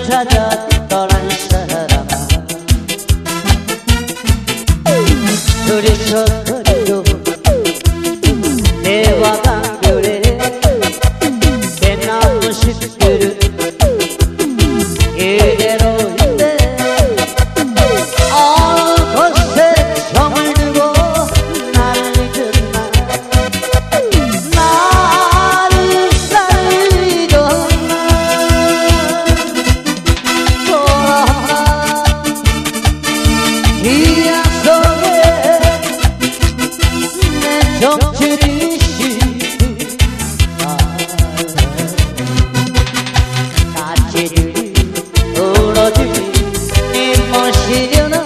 찾아 떠난 사람아 둘이서 그리도 대화 강별에 대나무 숲길을 이대로인데 어느 곳에 정을 두고 나를 잊은 나를 살리던 기약 속에 내 정체를 가치들이 울어주니 네 모시려나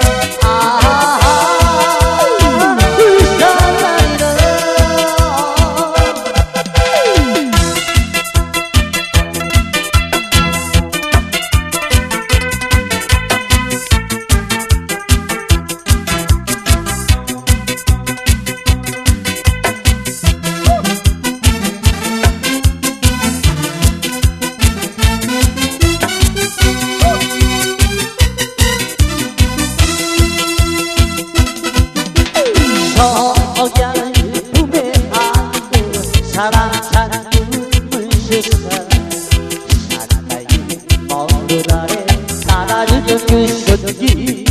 석양을 품에 안고 사랑 찾는 세상 사나이 먼 아래 날아주던 그 손길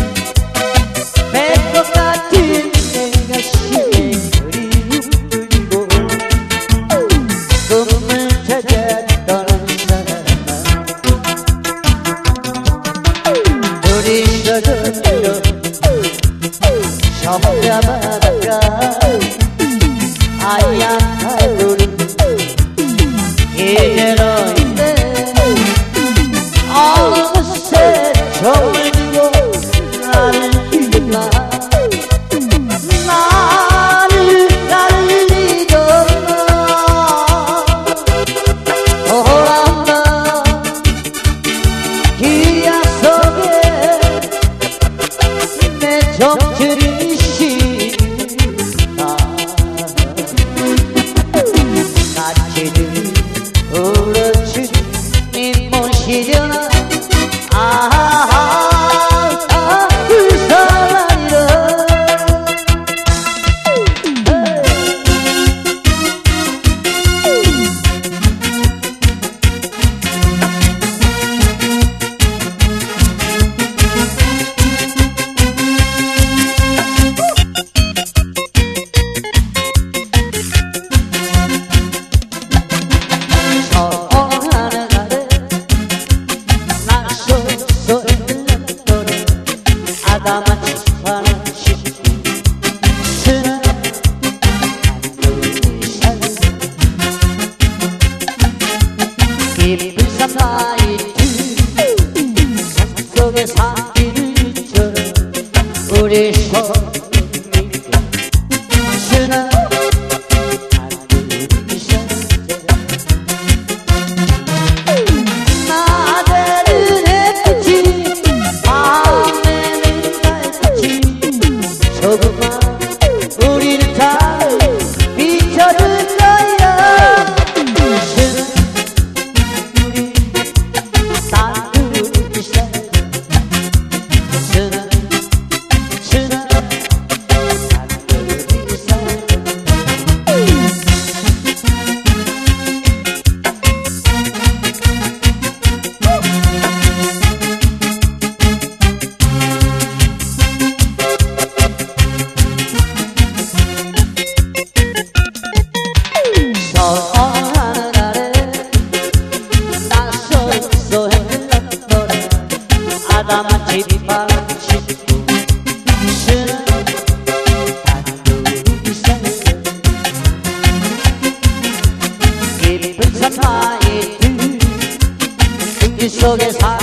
뱃것 같은 내 가슴에 그리움들고 꿈을 찾아 떠난 사람아 둘이서 그대로 점자 바닷가 하얀 하늘이 이대로인데 어느 곳에 정을 두고 나를 잊었나 나를 잊었나 돌아온다 기약 속에 내 정체를 가치들이 울어주니 네 모시려나 깊은 산나이트 산속의 산길처럼 우리 손 믿고 쓰는 나대는 햇빛이 밤에는 달빛이 조금만 우리를 다 비춰줄 거야 아담한 집안 싣고 쓰는 단둘이 살 깊은 산나이트 공기 속에